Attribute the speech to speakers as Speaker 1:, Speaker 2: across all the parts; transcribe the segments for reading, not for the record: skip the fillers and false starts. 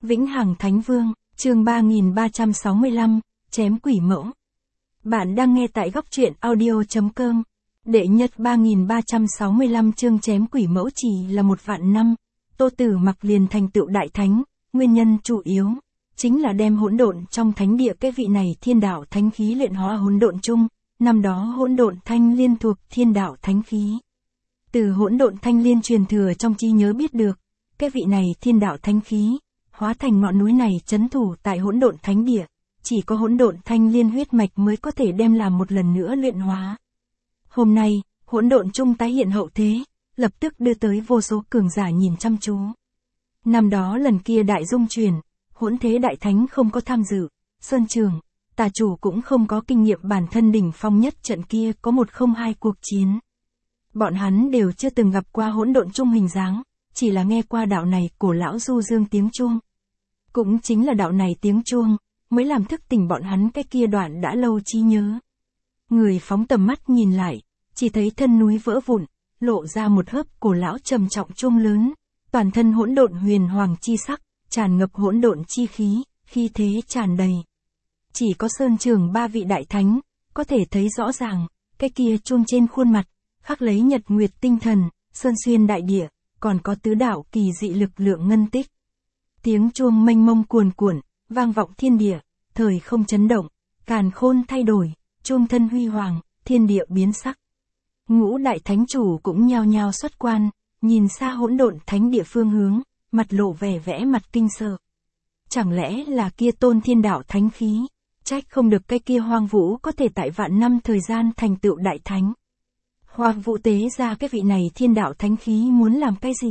Speaker 1: Vĩnh Hằng Thánh Vương, chương 3365, chém quỷ mẫu. Bạn đang nghe tại góc truyện audio.com. Đệ nhất 3365 chương chém quỷ mẫu chỉ là 1 vạn năm. Tô Tử Mặc liền thành tựu đại thánh, nguyên nhân chủ yếu chính là đem hỗn độn trong thánh địa cái vị này thiên đạo thánh khí luyện hóa hỗn độn chung. Năm đó hỗn độn thanh liên thuộc thiên đạo thánh khí. Từ hỗn độn thanh liên truyền thừa trong trí nhớ biết được, cái vị này thiên đạo thánh khí hóa thành ngọn núi này trấn thủ tại hỗn độn thánh địa, chỉ có hỗn độn thanh liên huyết mạch mới có thể đem làm một lần nữa luyện hóa. Hôm nay, hỗn độn chung tái hiện hậu thế, lập tức đưa tới vô số cường giả nhìn chăm chú. Năm đó lần kia đại dung truyền, hỗn thế đại thánh không có tham dự, Sơn Trường, tà chủ cũng không có kinh nghiệm bản thân đỉnh phong nhất trận kia có 102 cuộc chiến. Bọn hắn đều chưa từng gặp qua hỗn độn chung hình dáng, chỉ là nghe qua đạo này cổ lão du dương tiếng chuông. Cũng chính là đạo này tiếng chuông, mới làm thức tỉnh bọn hắn cái kia đoạn đã lâu trí nhớ. Người phóng tầm mắt nhìn lại, chỉ thấy thân núi vỡ vụn, lộ ra một hớp cổ lão trầm trọng chuông lớn, toàn thân hỗn độn huyền hoàng chi sắc, tràn ngập hỗn độn chi khí, khí thế tràn đầy. Chỉ có Sơn Trường 3 vị đại thánh, có thể thấy rõ ràng, cái kia chuông trên khuôn mặt, khắc lấy nhật nguyệt tinh thần, sơn xuyên đại địa, còn có tứ đạo kỳ dị lực lượng ngân tích. Tiếng chuông mênh mông cuồn cuộn, vang vọng thiên địa, thời không chấn động, càn khôn thay đổi, chuông thân huy hoàng, thiên địa biến sắc. Ngũ đại thánh chủ cũng nhao nhao xuất quan, nhìn xa hỗn độn thánh địa phương hướng, mặt lộ vẻ vẽ mặt kinh sợ. Chẳng lẽ là kia tôn thiên đạo thánh khí, trách không được cái kia Hoang Vũ có thể tại vạn năm thời gian thành tựu đại thánh. Hoang Vũ tế ra cái vị này thiên đạo thánh khí muốn làm cái gì?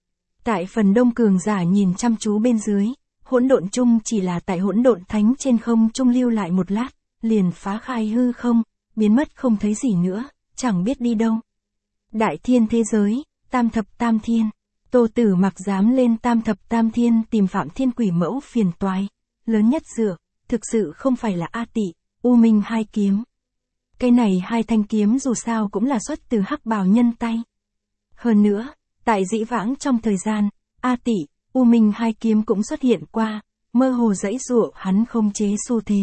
Speaker 1: Tại phần đông cường giả nhìn chăm chú bên dưới, hỗn độn chung chỉ là tại hỗn độn thánh trên không trung lưu lại một lát, liền phá khai hư không, biến mất không thấy gì nữa, chẳng biết đi đâu. Đại thiên thế giới, tam thập tam thiên, Tô Tử Mặc dám lên tam thập tam thiên tìm Phạm Thiên Quỷ Mẫu phiền toái, lớn nhất dựa, thực sự không phải là A Tị, U Minh hai kiếm. Cái này hai thanh kiếm dù sao cũng là xuất từ Hắc Bào nhân tay. Hơn nữa, tại dĩ vãng trong thời gian, A Tị, U Minh hai kiếm cũng xuất hiện qua, mơ hồ dãy dụa hắn không chế xu thế.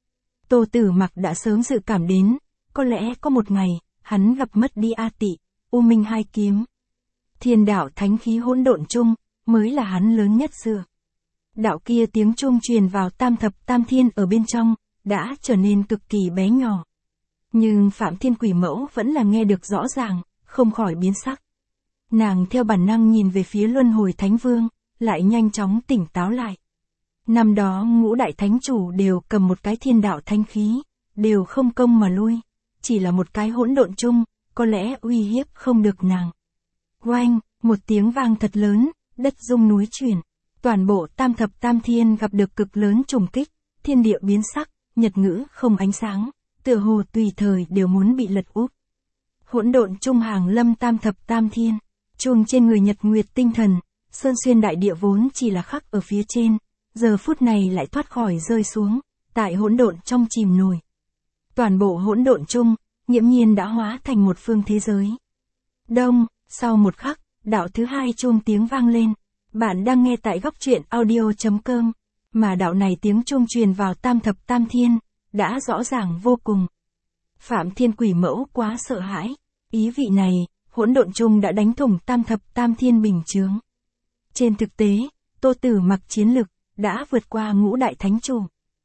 Speaker 1: Tô Tử Mặc đã sớm dự cảm đến, có lẽ có một ngày, hắn gặp mất đi A Tị, U Minh hai kiếm. Thiên đạo thánh khí hỗn độn chung, mới là hắn lớn nhất dựa. Đạo kia tiếng chuông truyền vào tam thập tam thiên ở bên trong, đã trở nên cực kỳ bé nhỏ. Nhưng Phạm Thiên Quỷ Mẫu vẫn là nghe được rõ ràng, không khỏi biến sắc. Nàng theo bản năng nhìn về phía Luân Hồi Thánh Vương, lại nhanh chóng tỉnh táo lại. Năm đó ngũ đại thánh chủ đều cầm một cái thiên đạo thánh khí, đều không công mà lui. Chỉ là một cái hỗn độn chung, có lẽ uy hiếp không được nàng. Oanh, một tiếng vang thật lớn, đất rung núi chuyển. Toàn bộ tam thập tam thiên gặp được cực lớn trùng kích, thiên địa biến sắc, nhật ngữ không ánh sáng, tựa hồ tùy thời đều muốn bị lật úp. Hỗn độn chung hàng lâm tam thập tam thiên, chuông trên người nhật nguyệt tinh thần, sơn xuyên đại địa vốn chỉ là khắc ở phía trên, giờ phút này lại thoát khỏi rơi xuống, tại hỗn độn trong chìm nổi. Toàn bộ hỗn độn chung, nghiễm nhiên đã hóa thành một phương thế giới. Đông, sau một khắc, đạo thứ hai chuông tiếng vang lên. Bạn đang nghe tại góc truyện audio.com, mà đạo này tiếng chuông truyền vào tam thập tam thiên, đã rõ ràng vô cùng. Phạm Thiên Quỷ Mẫu quá sợ hãi, ý vị này, hỗn độn chung đã đánh thủng tam thập tam thiên bình chướng. Trên thực tế, Tô Tử Mặc chiến lực, đã vượt qua ngũ đại thánh chủ.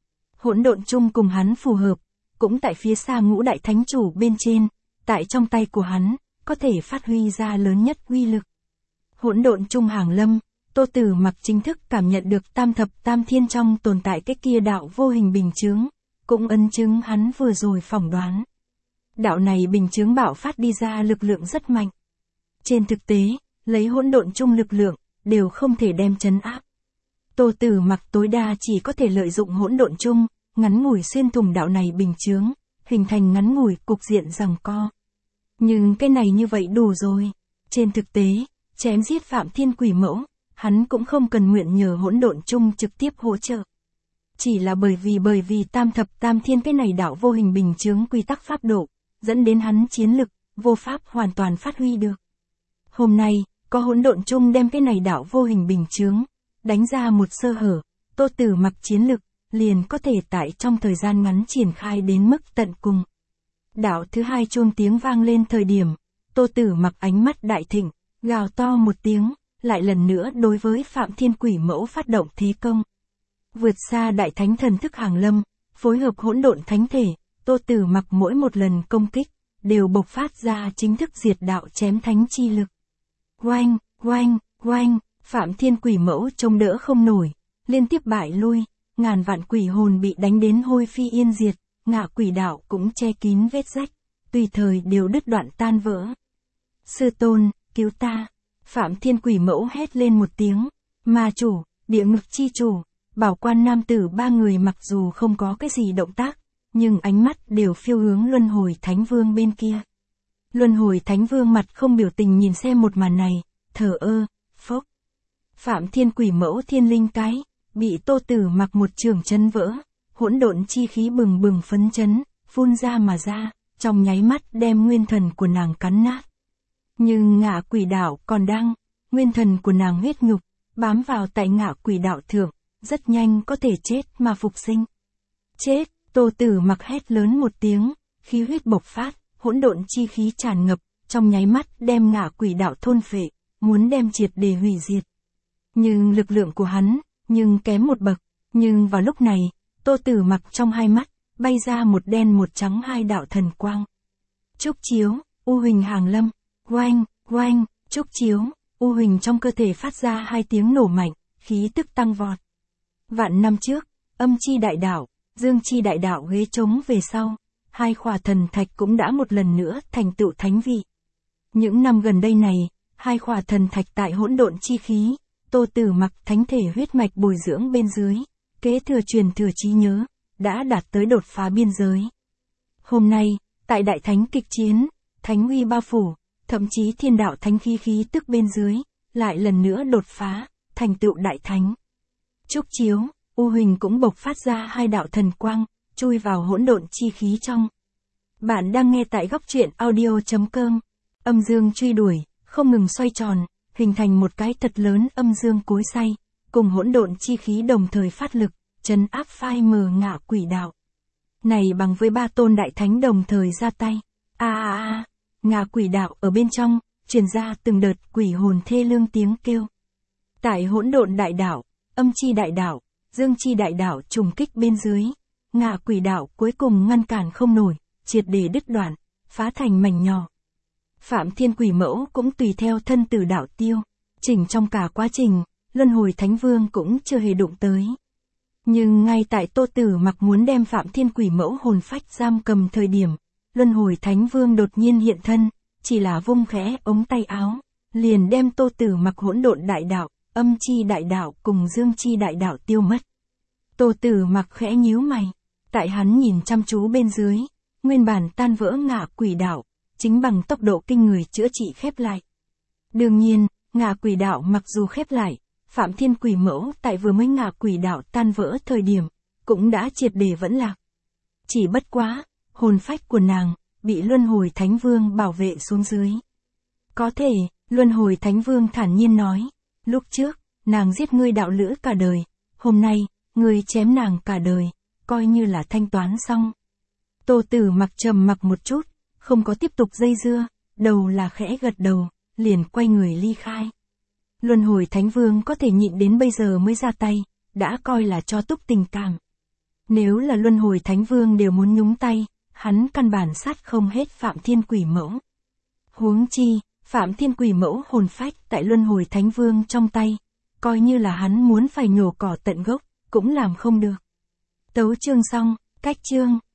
Speaker 1: Hỗn độn chung cùng hắn phù hợp, cũng tại phía xa ngũ đại thánh chủ bên trên, tại trong tay của hắn, có thể phát huy ra lớn nhất uy lực. Hỗn độn chung hàng lâm, Tô Tử Mặc chính thức cảm nhận được tam thập tam thiên trong tồn tại cái kia đạo vô hình bình chướng, cũng ấn chứng hắn vừa rồi phỏng đoán. Đạo này bình chướng bạo phát đi ra lực lượng rất mạnh. Trên thực tế, lấy hỗn độn chung lực lượng, đều không thể đem trấn áp. Tô Tử Mặc tối đa chỉ có thể lợi dụng hỗn độn chung, ngắn ngủi xuyên thủng đạo này bình chướng, hình thành ngắn ngủi cục diện giằng co. Nhưng cái này như vậy đủ rồi. Trên thực tế, chém giết Phạm Thiên Quỷ Mẫu, hắn cũng không cần nguyện nhờ hỗn độn chung trực tiếp hỗ trợ. Chỉ là bởi vì tam thập tam thiên cái này đạo vô hình bình chướng quy tắc pháp độ, dẫn đến hắn chiến lực, vô pháp hoàn toàn phát huy được. Hôm nay, có hỗn độn chung đem cái này đạo vô hình bình chướng, đánh ra một sơ hở, Tô Tử Mặc chiến lực, liền có thể tại trong thời gian ngắn triển khai đến mức tận cùng. Đạo thứ hai chuông tiếng vang lên thời điểm, Tô Tử Mặc ánh mắt đại thịnh, gào to một tiếng, lại lần nữa đối với Phạm Thiên Quỷ Mẫu phát động thế công. Vượt xa đại thánh thần thức hàng lâm, phối hợp hỗn độn thánh thể, Tô Tử Mặc mỗi một lần công kích, đều bộc phát ra chính thức diệt đạo chém thánh chi lực. Oanh, oanh, oanh, Phạm Thiên Quỷ Mẫu chống đỡ không nổi, liên tiếp bại lui, ngàn vạn quỷ hồn bị đánh đến hôi phi yên diệt, ngạ quỷ đạo cũng che kín vết rách, tùy thời đều đứt đoạn tan vỡ. Sư tôn, cứu ta! Phạm Thiên Quỷ Mẫu hét lên một tiếng, ma chủ, địa ngục chi chủ, bảo quan nam tử ba người mặc dù không có cái gì động tác, nhưng ánh mắt đều phiêu hướng Luân Hồi Thánh Vương bên kia. Luân Hồi Thánh Vương mặt không biểu tình nhìn xem một màn này, thờ ơ, phốc. Phạm Thiên Quỷ Mẫu thiên linh cái, bị Tô Tử Mặc một trường chấn vỡ, hỗn độn chi khí bừng bừng phấn chấn, phun ra mà ra, trong nháy mắt đem nguyên thần của nàng cắn nát. Nhưng ngạ quỷ đạo còn đang, nguyên thần của nàng huyết nhục, bám vào tại ngạ quỷ đạo thượng, rất nhanh có thể chết mà phục sinh. Chết, Tô Tử Mặc hét lớn một tiếng, khí huyết bộc phát, hỗn độn chi khí tràn ngập, trong nháy mắt đem ngạ quỷ đạo thôn phệ, muốn đem triệt để hủy diệt. Nhưng lực lượng của hắn, nhưng kém một bậc, nhưng vào lúc này, Tô Tử Mặc trong hai mắt, bay ra một đen một trắng hai đạo thần quang. Trúc chiếu, u huỳnh hàng lâm, oanh, oanh, trúc chiếu, u huỳnh trong cơ thể phát ra hai tiếng nổ mạnh, khí tức tăng vọt. Vạn năm trước, âm chi đại đạo, dương chi đại đạo ghế trống về sau, hai khỏa thần thạch cũng đã một lần nữa thành tựu thánh vị. Những năm gần đây này, hai khỏa thần thạch tại hỗn độn chi khí, Tô Tử Mặc thánh thể huyết mạch bồi dưỡng bên dưới, kế thừa truyền thừa trí nhớ, đã đạt tới đột phá biên giới. Hôm nay, tại đại thánh kịch chiến, thánh uy bao phủ, thậm chí thiên đạo thánh khí tức bên dưới, lại lần nữa đột phá, thành tựu đại thánh. Trúc chiếu, u huỳnh cũng bộc phát ra hai đạo thần quang, chui vào hỗn độn chi khí trong. Bạn đang nghe tại góc truyện audio.com. Âm dương truy đuổi, không ngừng xoay tròn, hình thành một cái thật lớn âm dương cối xay, cùng hỗn độn chi khí đồng thời phát lực, trấn áp phai mờ ngạ quỷ đạo. Này bằng với ba tôn đại thánh đồng thời ra tay. Ngạ quỷ đạo ở bên trong, truyền ra từng đợt quỷ hồn thê lương tiếng kêu. Tại hỗn độn đại đạo, âm chi đại đạo, dương chi đại đạo trùng kích bên dưới, ngạ quỷ đạo cuối cùng ngăn cản không nổi, triệt để đứt đoạn, phá thành mảnh nhỏ. Phạm Thiên Quỷ Mẫu cũng tùy theo thân tử đạo tiêu, chỉnh trong cả quá trình, Luân Hồi Thánh Vương cũng chưa hề đụng tới. Nhưng ngay tại Tô Tử Mặc muốn đem Phạm Thiên Quỷ Mẫu hồn phách giam cầm thời điểm, Luân Hồi Thánh Vương đột nhiên hiện thân, chỉ là vung khẽ ống tay áo, liền đem Tô Tử Mặc hỗn độn đại đạo, âm chi đại đạo cùng dương chi đại đạo tiêu mất. Tô Tử Mặc khẽ nhíu mày, tại hắn nhìn chăm chú bên dưới, nguyên bản tan vỡ ngạ quỷ đạo, chính bằng tốc độ kinh người chữa trị khép lại. Đương nhiên, ngạ quỷ đạo mặc dù khép lại, Phạm Thiên Quỷ Mẫu tại vừa mới ngạ quỷ đạo tan vỡ thời điểm, cũng đã triệt để vẫn lạc. Chỉ bất quá, hồn phách của nàng, bị Luân Hồi Thánh Vương bảo vệ xuống dưới. Có thể, Luân Hồi Thánh Vương thản nhiên nói, lúc trước, nàng giết ngươi đạo lữ cả đời, hôm nay, ngươi chém nàng cả đời, coi như là thanh toán xong. Tô Tử Mặc trầm mặc một chút, không có tiếp tục dây dưa, đầu là khẽ gật đầu, liền quay người ly khai. Luân Hồi Thánh Vương có thể nhịn đến bây giờ mới ra tay, đã coi là cho túc tình cảm. Nếu là Luân Hồi Thánh Vương đều muốn nhúng tay, hắn căn bản sát không hết Phạm Thiên Quỷ Mẫu. Huống chi, Phạm Thiên Quỷ Mẫu hồn phách tại Luân Hồi Thánh Vương trong tay, coi như là hắn muốn phải nhổ cỏ tận gốc, cũng làm không được. Tấu chương xong, cách chương.